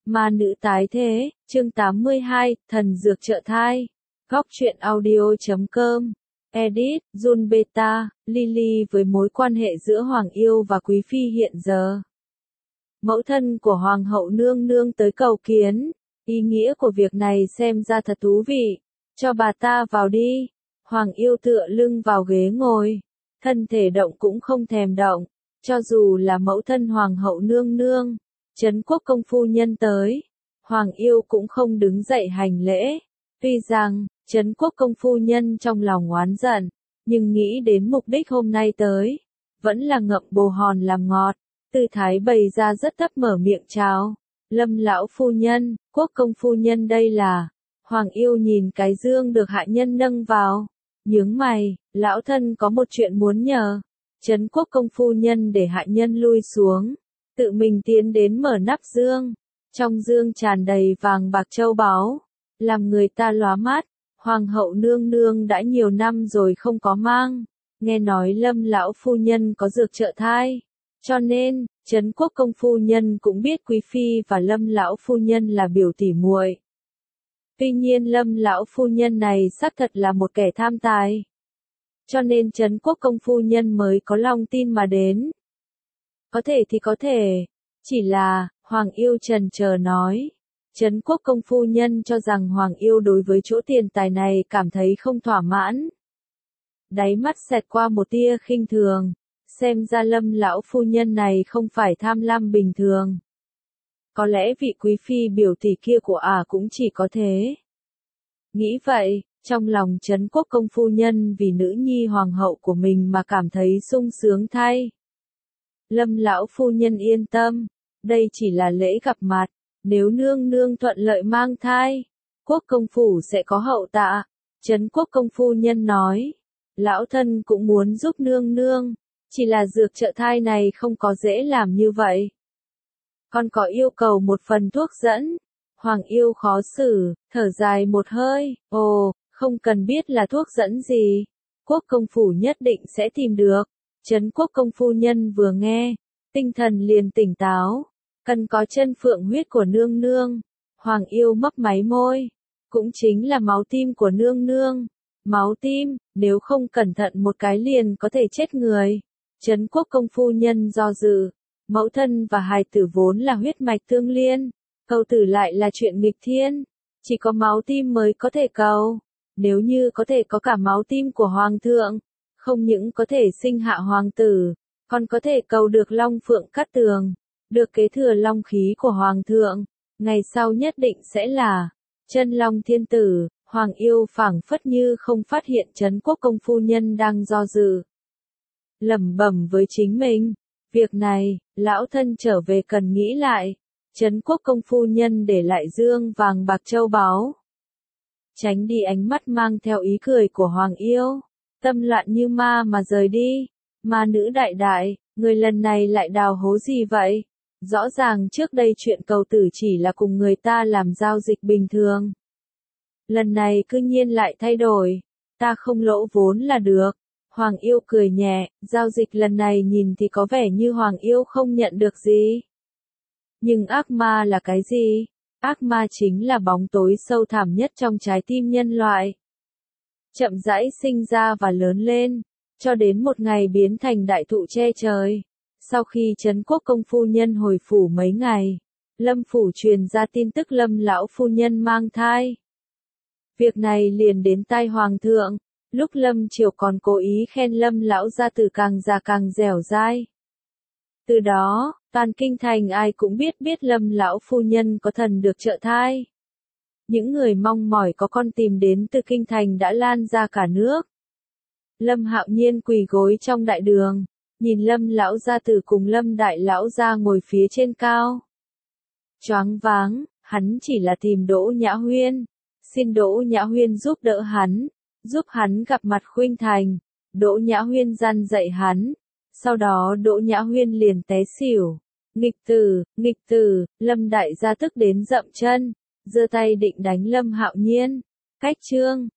Ma nữ tái thế, chương 82, thần dược trợ thai. Góc truyện audio.com. Edit, Jun Beta, Lily với mối quan hệ giữa Hoàng Yêu và Quý Phi hiện giờ. Mẫu thân của Hoàng hậu nương nương tới cầu kiến. Ý nghĩa của việc này xem ra thật thú vị. Cho bà ta vào đi. Hoàng Yêu tựa lưng vào ghế ngồi. Thân thể động cũng không thèm động. Cho dù là mẫu thân Hoàng hậu nương nương, Trấn Quốc công phu nhân tới, Hoàng Yêu cũng không đứng dậy hành lễ. Tuy rằng, Trấn Quốc công phu nhân trong lòng oán giận, nhưng nghĩ đến mục đích hôm nay tới, vẫn là ngậm bồ hòn làm ngọt. Tư thái bày ra rất thấp mở miệng chào. Lâm lão phu nhân, Quốc công phu nhân đây là. Hoàng Yêu nhìn cái dương được hạ nhân nâng vào, nhướng mày, lão thân có một chuyện muốn nhờ. Trấn Quốc công phu nhân để hạ nhân lui xuống, tự mình tiến đến mở nắp dương. Trong dương tràn đầy vàng bạc châu báu, làm người ta lóa mắt. Hoàng hậu nương nương đã nhiều năm rồi không có mang, nghe nói Lâm lão phu nhân có dược trợ thai, cho nên Trấn Quốc công phu nhân cũng biết Quý Phi và Lâm lão phu nhân là biểu tỉ muội. Tuy nhiên Lâm lão phu nhân này xác thật là một kẻ tham tài, cho nên Trấn Quốc công phu nhân mới có lòng tin mà đến. Có thể thì có thể, chỉ là, Hoàng Yêu chần chờ nói. Trấn Quốc công phu nhân cho rằng Hoàng Yêu đối với chỗ tiền tài này cảm thấy không thỏa mãn. Đáy mắt xẹt qua một tia khinh thường, xem ra Lâm lão phu nhân này không phải tham lam bình thường. Có lẽ vị Quý Phi biểu tỷ kia của cũng chỉ có thế. Nghĩ vậy, trong lòng Trấn Quốc công phu nhân vì nữ nhi hoàng hậu của mình mà cảm thấy sung sướng thay. Lâm lão phu nhân yên tâm, đây chỉ là lễ gặp mặt, nếu nương nương thuận lợi mang thai, Quốc công phủ sẽ có hậu tạ. Trấn Quốc công phu nhân nói, lão thân cũng muốn giúp nương nương, chỉ là dược trợ thai này không có dễ làm như vậy. Con có yêu cầu một phần thuốc dẫn. Hoàng Yêu khó xử, thở dài một hơi, ồ, không cần biết là thuốc dẫn gì, Quốc công phủ nhất định sẽ tìm được. Trấn Quốc công phu nhân vừa nghe, tinh thần liền tỉnh táo, cần có chân phượng huyết của nương nương. Hoàng Yêu mấp máy môi, cũng chính là máu tim của nương nương. Máu tim, nếu không cẩn thận một cái liền có thể chết người. Trấn Quốc công phu nhân do dự, mẫu thân và hài tử vốn là huyết mạch tương liên, cầu tử lại là chuyện nghịch thiên, chỉ có máu tim mới có thể cầu. Nếu như có thể có cả máu tim của hoàng thượng, không những có thể sinh hạ hoàng tử, còn có thể cầu được long phượng cát tường, được kế thừa long khí của hoàng thượng, ngày sau nhất định sẽ là chân long thiên tử. Hoàng Yêu phảng phất như không phát hiện Trấn Quốc công phu nhân đang do dự, lẩm bẩm với chính mình, việc này, lão thân trở về cần nghĩ lại. Trấn Quốc công phu nhân để lại dương vàng bạc châu báu, tránh đi ánh mắt mang theo ý cười của Hoàng Yêu, tâm loạn như ma mà rời đi. Ma nữ đại đại, người lần này lại đào hố gì vậy? Rõ ràng trước đây chuyện cầu tử chỉ là cùng người ta làm giao dịch bình thường, lần này cư nhiên lại thay đổi. Ta không lỗ vốn là được. Hoàng Yêu cười nhẹ, giao dịch lần này nhìn thì có vẻ như Hoàng Yêu không nhận được gì. Nhưng ác ma là cái gì? Ác ma chính là bóng tối sâu thẳm nhất trong trái tim nhân loại. Chậm rãi sinh ra và lớn lên, cho đến một ngày biến thành đại thụ che trời. Sau khi Trấn Quốc công phu nhân hồi phủ mấy ngày, Lâm phủ truyền ra tin tức Lâm lão phu nhân mang thai. Việc này liền đến tai hoàng thượng, lúc Lâm Triều còn cố ý khen Lâm lão gia tử càng già càng dẻo dai. Từ đó, toàn kinh thành ai cũng biết Lâm lão phu nhân có thần được trợ thai. Những người mong mỏi có con tìm đến từ kinh thành đã lan ra cả nước. Lâm Hạo Nhiên quỳ gối trong đại đường, nhìn Lâm lão gia tử cùng Lâm đại lão gia ngồi phía trên cao. Choáng váng, hắn chỉ là tìm Đỗ Nhã Huyên, xin Đỗ Nhã Huyên giúp đỡ giúp hắn gặp mặt khuynh thành. Đỗ Nhã Huyên răn dạy hắn, sau đó Đỗ Nhã Huyên liền té xỉu. Nghịch tử, Lâm đại gia tức đến dậm chân, giơ tay định đánh Lâm Hạo Nhiên. Cách chương